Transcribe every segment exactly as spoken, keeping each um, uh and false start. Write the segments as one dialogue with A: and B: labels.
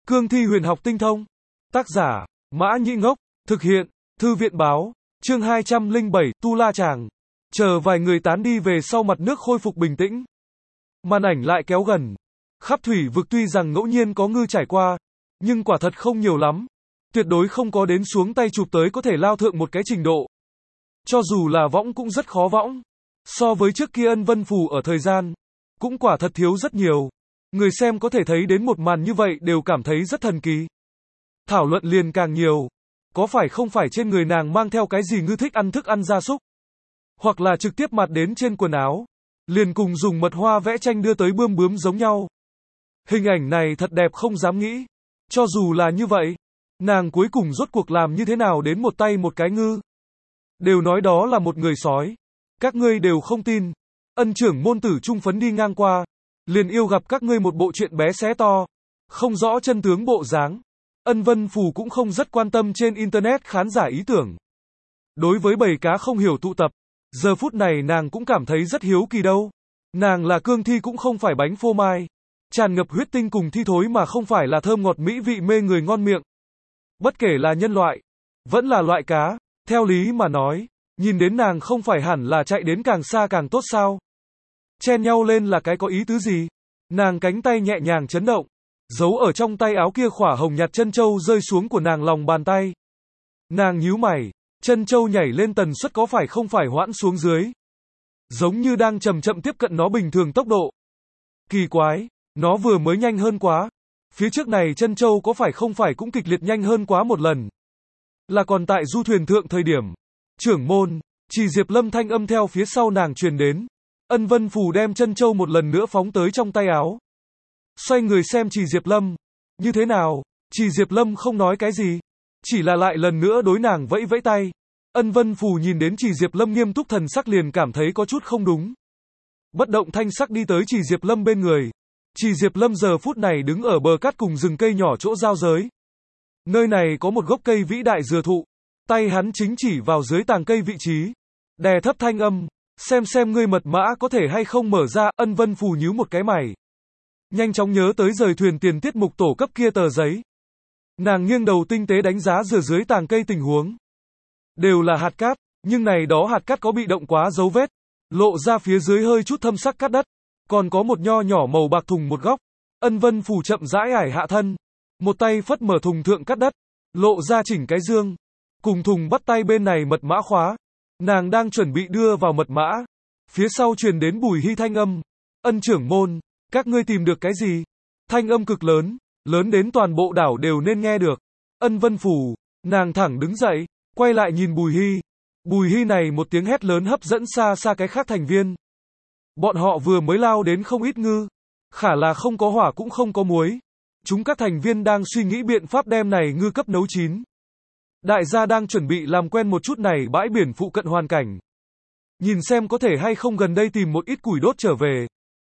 A: Cương thi huyền học tinh thông. Tác giả, Mã Nhĩ Ngốc. Thực hiện, Thư viện báo. Chương hai trăm lẻ bảy, Tu La Chàng. Chờ vài người tán đi về sau mặt nước khôi phục bình tĩnh. Màn ảnh lại kéo gần. Khắp thủy vực tuy rằng ngẫu nhiên có ngư trải qua, nhưng quả thật không nhiều lắm. Tuyệt đối không có đến xuống tay chụp tới có thể lao thượng một cái trình độ. Cho dù là võng cũng rất khó võng. So với trước kia Ân Vân Phù ở thời gian, cũng quả thật thiếu rất nhiều. Người xem có thể thấy đến một màn như vậy đều cảm thấy rất thần kỳ. Thảo luận liền càng nhiều. Có phải không phải trên người nàng mang theo cái gì ngư thích ăn thức ăn gia súc? Hoặc là trực tiếp mặt đến trên quần áo. Liền cùng dùng mật hoa vẽ tranh đưa tới bươm bướm giống nhau. Hình ảnh này thật đẹp không dám nghĩ. Cho dù là như vậy, nàng cuối cùng rốt cuộc làm như thế nào đến một tay một cái ngư? Đều nói đó là một người sói. Các ngươi đều không tin. Ân trưởng môn tử trung phấn đi ngang qua. Liền yêu gặp các ngươi một bộ chuyện bé xé to. Không rõ chân tướng bộ dáng. Ân Vân Phù cũng không rất quan tâm trên internet khán giả ý tưởng. Đối với bầy cá không hiểu tụ tập, giờ phút này nàng cũng cảm thấy rất hiếu kỳ đâu. Nàng là cương thi cũng không phải bánh phô mai. Tràn ngập huyết tinh cùng thi thối mà không phải là thơm ngọt mỹ vị mê người ngon miệng. Bất kể là nhân loại, vẫn là loại cá, theo lý mà nói, nhìn đến nàng không phải hẳn là chạy đến càng xa càng tốt sao? Chen nhau lên là cái có ý tứ gì? Nàng cánh tay nhẹ nhàng chấn động, giấu ở trong tay áo kia khỏa hồng nhạt chân châu rơi xuống của nàng lòng bàn tay. Nàng nhíu mày, chân châu nhảy lên tần suất có phải không phải hoãn xuống dưới? Giống như đang chậm chậm tiếp cận nó bình thường tốc độ. Kỳ quái, nó vừa mới nhanh hơn quá. Phía trước này chân châu có phải không phải cũng kịch liệt nhanh hơn quá một lần. Là còn tại du thuyền thượng thời điểm. Trưởng môn, Chỉ Diệp Lâm thanh âm theo phía sau nàng truyền đến. Ân Vân Phù đem chân châu một lần nữa phóng tới trong tay áo. Xoay người xem Chỉ Diệp Lâm. Như thế nào? Chỉ Diệp Lâm không nói cái gì. Chỉ là lại lần nữa đối nàng vẫy vẫy tay. Ân Vân Phù nhìn đến Chỉ Diệp Lâm nghiêm túc thần sắc liền cảm thấy có chút không đúng. Bất động thanh sắc đi tới Chỉ Diệp Lâm bên người. Chỉ Diệp Lâm giờ phút này đứng ở bờ cát cùng rừng cây nhỏ chỗ giao giới. Nơi này có một gốc cây vĩ đại dừa thụ. Tay hắn chính chỉ vào dưới tàng cây vị trí. Đè thấp thanh âm. Xem xem ngươi mật mã có thể hay không mở ra. Ân Vân Phù nhíu một cái mày. Nhanh chóng nhớ tới rời thuyền tiền tiết mục tổ cấp kia tờ giấy. Nàng nghiêng đầu tinh tế đánh giá dừa dưới tàng cây tình huống. Đều là hạt cát, nhưng này đó hạt cát có bị động quá dấu vết. Lộ ra phía dưới hơi chút thâm sắc cát đất. Còn có một nho nhỏ màu bạc thùng một góc. Ân Vân Phù chậm rãi ải hạ thân. Một tay phất mở thùng thượng cát đất. Lộ ra chỉnh cái dương. Cùng thùng bắt tay bên này mật mã khóa. Nàng đang chuẩn bị đưa vào mật mã. Phía sau truyền đến Bùi Hy thanh âm. Ân trưởng môn, các ngươi tìm được cái gì? Thanh âm cực lớn, lớn đến toàn bộ đảo đều nên nghe được. Ân Vân Phù, nàng thẳng đứng dậy, quay lại nhìn Bùi Hy. Bùi Hy này một tiếng hét lớn hấp dẫn xa xa cái khác thành viên. Bọn họ vừa mới lao đến không ít ngư. Khả là không có hỏa cũng không có muối. Chúng các thành viên đang suy nghĩ biện pháp đem này ngư cấp nấu chín. Đại gia đang chuẩn bị làm quen một chút này bãi biển phụ cận hoàn cảnh. Nhìn xem có thể hay không gần đây tìm một ít củi đốt trở về.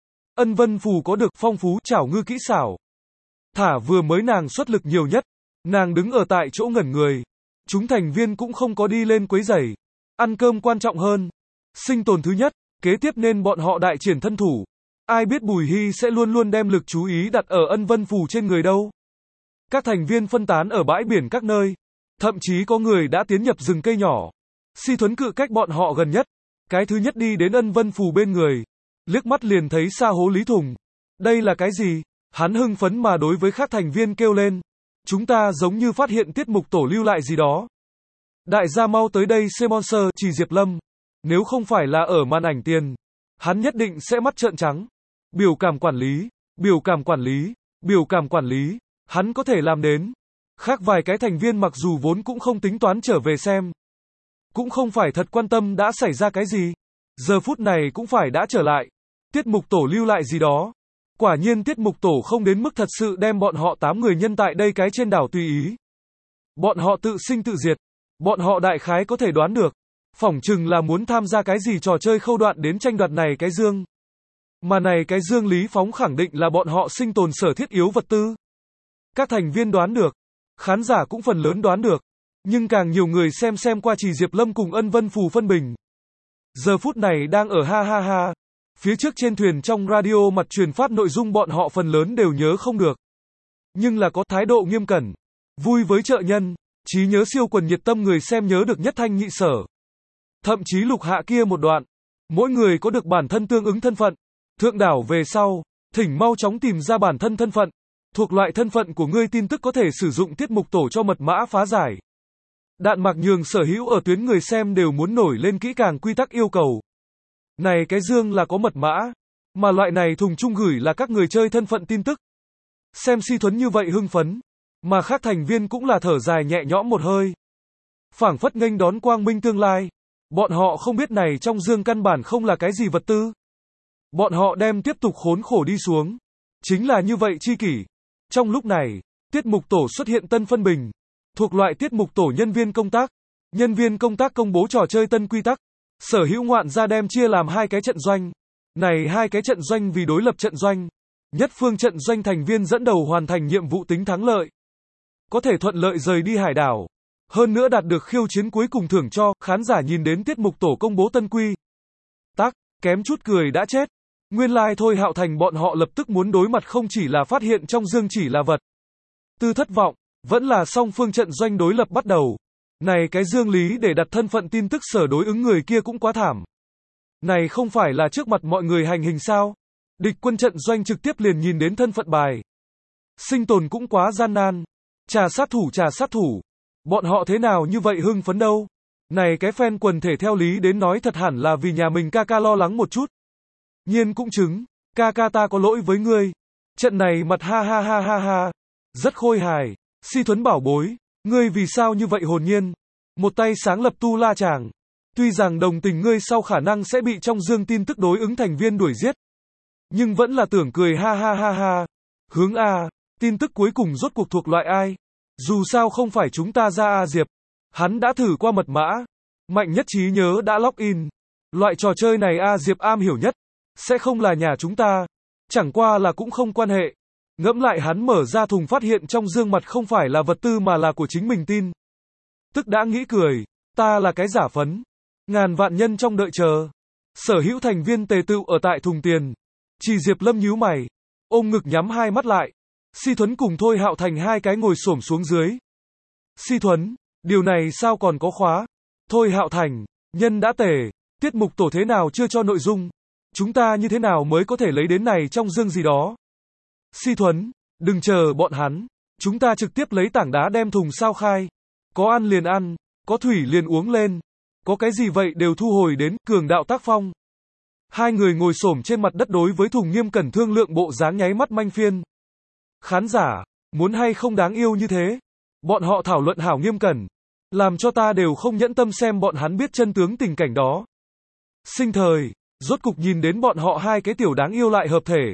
A: Ân Vân Phù có được phong phú chảo ngư kỹ xảo. Thả vừa mới nàng xuất lực nhiều nhất. Nàng đứng ở tại chỗ ngẩn người. Chúng thành viên cũng không có đi lên quấy rầy. Ăn cơm quan trọng hơn. Sinh tồn thứ nhất. Kế tiếp nên bọn họ đại triển thân thủ. Ai biết Bùi Hy sẽ luôn luôn đem lực chú ý đặt ở Ân Vân Phù trên người đâu. Các thành viên phân tán ở bãi biển các nơi. Thậm chí có người đã tiến nhập rừng cây nhỏ. Si Thuấn cự cách bọn họ gần nhất. Cái thứ nhất đi đến Ân Vân Phù bên người. Liếc mắt liền thấy xa hố lý thùng. Đây là cái gì? Hắn hưng phấn mà đối với các thành viên kêu lên. Chúng ta giống như phát hiện tiết mục tổ lưu lại gì đó. Đại gia mau tới đây xem monster. Chỉ Diệp Lâm. Nếu không phải là ở màn ảnh tiền, hắn nhất định sẽ mắt trợn trắng. Biểu cảm quản lý, biểu cảm quản lý, biểu cảm quản lý, hắn có thể làm đến. Khác vài cái thành viên mặc dù vốn cũng không tính toán trở về xem. Cũng không phải thật quan tâm đã xảy ra cái gì. Giờ phút này cũng phải đã trở lại. Tiết mục tổ lưu lại gì đó. Quả nhiên tiết mục tổ không đến mức thật sự đem bọn họ tám người nhân tại đây cái trên đảo tùy ý. Bọn họ tự sinh tự diệt. Bọn họ đại khái có thể đoán được. Phỏng chừng là muốn tham gia cái gì trò chơi khâu đoạn đến tranh đoạt này cái dương. Mà này cái dương Lý Phóng khẳng định là bọn họ sinh tồn sở thiết yếu vật tư. Các thành viên đoán được. Khán giả cũng phần lớn đoán được. Nhưng càng nhiều người xem xem qua Chỉ Diệp Lâm cùng Ân Vân Phù phân bình. Giờ phút này đang ở ha ha ha. Phía trước trên thuyền trong radio mặt truyền phát nội dung bọn họ phần lớn đều nhớ không được. nhưng là có thái độ nghiêm cẩn. Vui với trợ nhân, trí nhớ siêu quần nhiệt tâm người xem nhớ được nhất thanh nhị sở. Thậm chí lục hạ kia một đoạn. Mỗi người có được bản thân tương ứng thân phận. Thượng đảo về sau, thỉnh mau chóng tìm ra bản thân thân phận. Thuộc loại thân phận của ngươi tin tức có thể sử dụng tiết mục tổ cho mật mã phá giải. Đạn mạc nhường sở hữu ở tuyến người xem đều muốn nổi lên kỹ càng quy tắc yêu cầu. Này cái dương là có mật mã, mà loại này thùng chung gửi là các người chơi thân phận tin tức. Xem Si Thuấn như vậy hưng phấn, mà khác thành viên cũng là thở dài nhẹ nhõm một hơi. Phảng phất nghênh đón quang minh tương lai. Bọn họ không biết này trong dương căn bản không là cái gì vật tư. Bọn họ đem tiếp tục khốn khổ đi xuống. Chính là như vậy chi kỷ. Trong lúc này, tiết mục tổ xuất hiện tân phân bình. Thuộc loại tiết mục tổ nhân viên công tác. Nhân viên công tác công bố trò chơi tân quy tắc. Sở hữu ngoạn ra đem chia làm hai cái trận doanh. Này hai cái trận doanh vì đối lập trận doanh. Nhất phương trận doanh thành viên dẫn đầu hoàn thành nhiệm vụ tính thắng lợi. Có thể thuận lợi rời đi hải đảo. Hơn nữa đạt được khiêu chiến cuối cùng thưởng cho, khán giả nhìn đến tiết mục tổ công bố tân quy tắc, kém chút cười đã chết. Nguyên lai like thôi Hạo Thành bọn họ lập tức muốn đối mặt không chỉ là phát hiện trong dương chỉ là vật tư thất vọng, vẫn là song phương trận doanh đối lập bắt đầu. Này cái dương lý để đặt thân phận tin tức sở đối ứng người kia cũng quá thảm. Này không phải là trước mặt mọi người hành hình sao? Địch quân trận doanh trực tiếp liền nhìn đến thân phận bài. Sinh tồn cũng quá gian nan. Trà sát thủ trà sát thủ. Bọn họ thế nào như vậy hưng phấn đâu? Này cái fan quần thể theo lý đến nói thật hẳn là vì nhà mình ca ca lo lắng một chút. Nhiên cũng chứng, ca ca ta có lỗi với ngươi. Trận này mặt ha ha ha ha ha. Rất khôi hài. Si Thuấn bảo bối, ngươi vì sao như vậy hồn nhiên? Một tay sáng lập tu la chàng. Tuy rằng đồng tình ngươi sau khả năng sẽ bị trong dương tin tức đối ứng thành viên đuổi giết. Nhưng vẫn là tưởng cười ha ha ha ha. Hướng A, tin tức cuối cùng rốt cuộc thuộc loại ai? Dù sao không phải chúng ta ra A Diệp. Hắn đã thử qua mật mã. Mạnh nhất trí nhớ đã login. Loại trò chơi này A Diệp am hiểu nhất. Sẽ không là nhà chúng ta. Chẳng qua là cũng không quan hệ. Ngẫm lại hắn mở ra thùng phát hiện trong dương mặt không phải là vật tư mà là của chính mình tin. Tức đã nghĩ cười. Ta là cái giả phấn. Ngàn vạn nhân trong đợi chờ. Sở hữu thành viên tề tựu ở tại thùng tiền. Chỉ Diệp Lâm nhíu mày. Ôm ngực nhắm hai mắt lại. Si Thuấn cùng Thôi Hạo Thành hai cái ngồi xổm xuống dưới. Si Thuấn, điều này sao còn có khóa? Thôi Hạo Thành, nhân đã tề, tiết mục tổ thế nào chưa cho nội dung? Chúng ta như thế nào mới có thể lấy đến này trong dương gì đó? Si Thuấn, đừng chờ bọn hắn. Chúng ta trực tiếp lấy tảng đá đem thùng sao khai. Có ăn liền ăn, có thủy liền uống lên. Có cái gì vậy đều thu hồi đến, cường đạo tác phong. Hai người ngồi xổm trên mặt đất đối với thùng nghiêm cẩn thương lượng bộ dáng nháy mắt manh phiên. Khán giả, muốn hay không đáng yêu như thế? Bọn họ thảo luận hảo nghiêm cẩn. Làm cho ta đều không nhẫn tâm xem bọn hắn biết chân tướng tình cảnh đó. Sinh thời, rốt cục nhìn đến bọn họ hai cái tiểu đáng yêu lại hợp thể.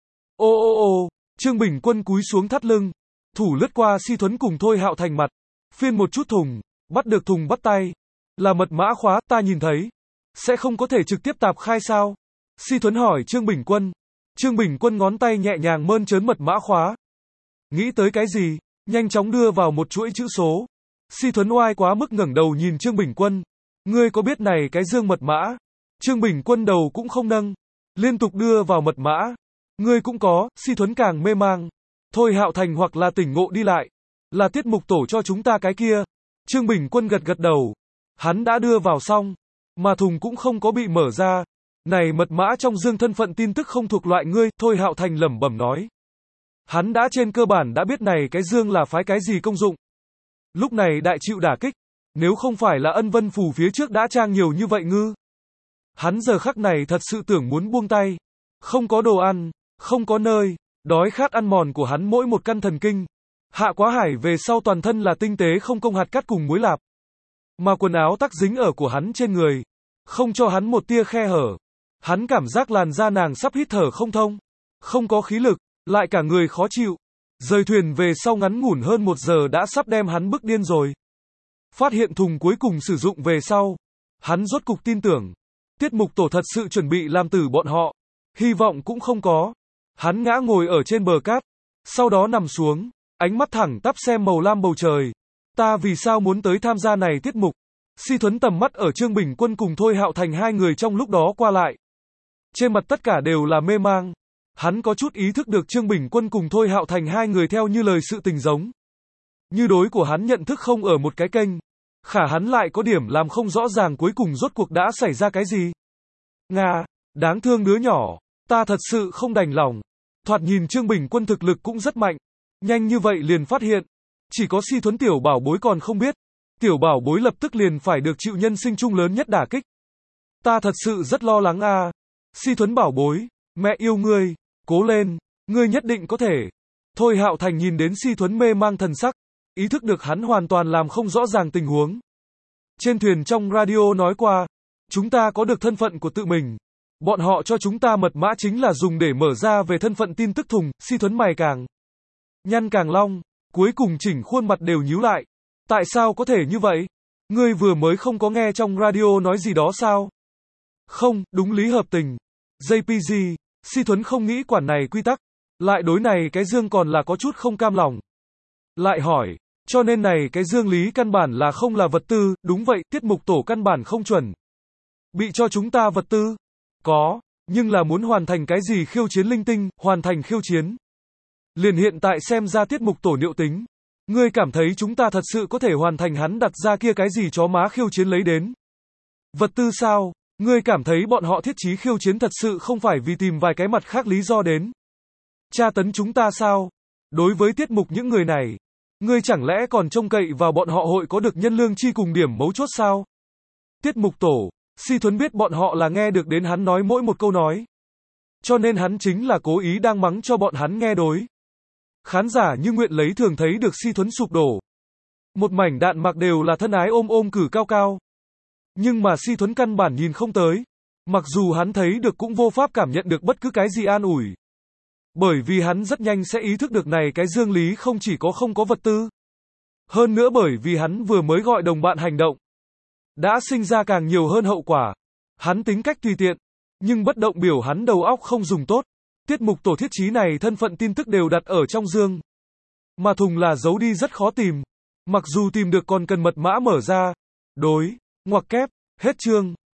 A: Ô ô ô, Trương Bình Quân cúi xuống thắt lưng. Thủ lướt qua Si Thuấn cùng Thôi Hạo Thành mặt. Phiên một chút thùng, bắt được thùng bắt tay. Là mật mã khóa, ta nhìn thấy. Sẽ không có thể trực tiếp tạp khai sao? Si Thuấn hỏi Trương Bình Quân. Trương Bình Quân ngón tay nhẹ nhàng mơn trớn mật mã khóa. Nghĩ tới cái gì? Nhanh chóng đưa vào một chuỗi chữ số. Si Thuấn oai quá mức ngẩng đầu nhìn Trương Bình Quân. Ngươi có biết này cái dương mật mã? Trương Bình Quân đầu cũng không nâng. Liên tục đưa vào mật mã. Ngươi cũng có, Si Thuấn càng mê mang. Thôi Hạo Thành hoặc là tỉnh ngộ đi lại. Là tiết mục tổ cho chúng ta cái kia. Trương Bình Quân gật gật đầu. Hắn đã đưa vào xong. Mà thùng cũng không có bị mở ra. Này mật mã trong dương thân phận tin tức không thuộc loại ngươi, Thôi Hạo Thành lẩm bẩm nói. Hắn đã trên cơ bản đã biết này cái dương là phái cái gì công dụng. Lúc này đại chịu đả kích. Nếu không phải là ân vân phù phía trước đã trang nhiều như vậy ngư. Hắn giờ khắc này thật sự tưởng muốn buông tay. Không có đồ ăn, không có nơi, đói khát ăn mòn của hắn mỗi một căn thần kinh. Hạ quá hải về sau toàn thân là tinh tế không công hạt cắt cùng muối lạp. Mà quần áo tắc dính ở của hắn trên người. Không cho hắn một tia khe hở. Hắn cảm giác làn da nàng sắp hít thở không thông. Không có khí lực, lại cả người khó chịu. Rời thuyền về sau ngắn ngủn hơn một giờ đã sắp đem hắn bức điên rồi. Phát hiện thùng cuối cùng sử dụng về sau. Hắn rốt cục tin tưởng. Tiết mục tổ thật sự chuẩn bị làm tử bọn họ. Hy vọng cũng không có. Hắn ngã ngồi ở trên bờ cát. Sau đó nằm xuống. Ánh mắt thẳng tắp xem màu lam bầu trời. Ta vì sao muốn tới tham gia này tiết mục? Si Thuấn tầm mắt ở Trương Bình Quân cùng Thôi Hạo Thành hai người trong lúc đó qua lại. Trên mặt tất cả đều là mê mang. Hắn có chút ý thức được Trương Bình Quân cùng Thôi Hạo Thành hai người theo như lời sự tình giống. Như đối của hắn nhận thức không ở một cái kênh. Khả hắn lại có điểm làm không rõ ràng cuối cùng rốt cuộc đã xảy ra cái gì. Nga, đáng thương đứa nhỏ, ta thật sự không đành lòng. Thoạt nhìn Trương Bình Quân thực lực cũng rất mạnh. Nhanh như vậy liền phát hiện. Chỉ có Si Thuấn tiểu bảo bối còn không biết. Tiểu bảo bối lập tức liền phải được chịu nhân sinh chung lớn nhất đả kích. Ta thật sự rất lo lắng a. À. Si Thuấn bảo bối, mẹ yêu ngươi, cố lên, ngươi nhất định có thể. Thôi Hạo Thành nhìn đến Si Thuấn mê mang thần sắc, ý thức được hắn hoàn toàn làm không rõ ràng tình huống. Trên thuyền trong radio nói qua, chúng ta có được thân phận của tự mình. Bọn họ cho chúng ta mật mã chính là dùng để mở ra về thân phận tin tức thùng. Si Thuấn mày càng nhăn càng long, cuối cùng chỉnh khuôn mặt đều nhíu lại. Tại sao có thể như vậy? Ngươi vừa mới không có nghe trong radio nói gì đó sao? Không, đúng lý hợp tình. gi pê giê, Si Thuấn không nghĩ quản này quy tắc. Lại đối này cái dương còn là có chút không cam lòng. Lại hỏi, cho nên này cái dương lý căn bản là không là vật tư, đúng vậy, tiết mục tổ căn bản không chuẩn. Bị cho chúng ta vật tư? Có, nhưng là muốn hoàn thành cái gì khiêu chiến linh tinh, hoàn thành khiêu chiến. Liền hiện tại xem ra tiết mục tổ liệu tính. Ngươi cảm thấy chúng ta thật sự có thể hoàn thành hắn đặt ra kia cái gì chó má khiêu chiến lấy đến? Vật tư sao? Ngươi cảm thấy bọn họ thiết chí khiêu chiến thật sự không phải vì tìm vài cái mặt khác lý do đến? Tra tấn chúng ta sao? Đối với tiết mục những người này, ngươi chẳng lẽ còn trông cậy vào bọn họ hội có được nhân lương chi cùng điểm mấu chốt sao? Tiết mục tổ, Si Thuấn biết bọn họ là nghe được đến hắn nói mỗi một câu nói. Cho nên hắn chính là cố ý đang mắng cho bọn hắn nghe đối. Khán giả như nguyện lấy thường thấy được Si Thuấn sụp đổ. Một mảnh đạn mặc đều là thân ái ôm ôm cử cao cao. Nhưng mà Si Thuấn căn bản nhìn không tới. Mặc dù hắn thấy được cũng vô pháp cảm nhận được bất cứ cái gì an ủi. Bởi vì hắn rất nhanh sẽ ý thức được này cái dương lý không chỉ có không có vật tư. Hơn nữa bởi vì hắn vừa mới gọi đồng bạn hành động. Đã sinh ra càng nhiều hơn hậu quả. Hắn tính cách tùy tiện. Nhưng bất động biểu hắn đầu óc không dùng tốt. Tiết mục tổ thiết chí này thân phận tin tức đều đặt ở trong dương. Mà thùng là giấu đi rất khó tìm. Mặc dù tìm được còn cần mật mã mở ra. Đối, ngoặc kép, hết chương.